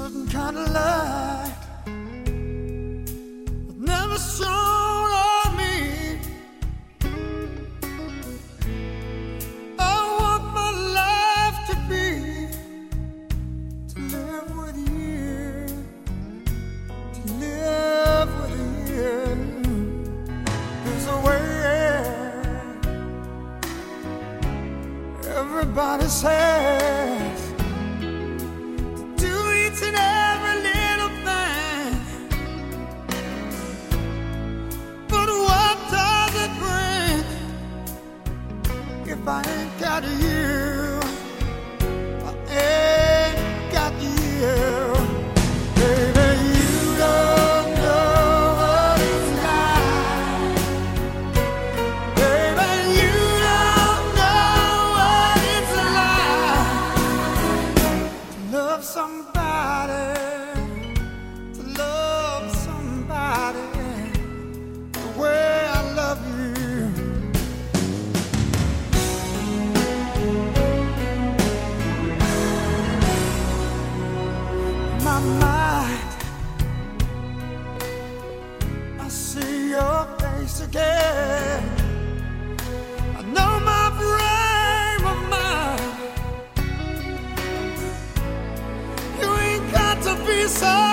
certain kind of light that never shone on me. I want my life to be to live with you, to live with you. There's a way everybody says to do each and every little thing, but what does it bring if I ain't got you? I ain't got you. Baby, you don't know what it's like. Baby, you don't know what it's like to love somebody, to love somebody the way I love you. My mind, I see your face again. I know my frame of mind. You ain't got to be so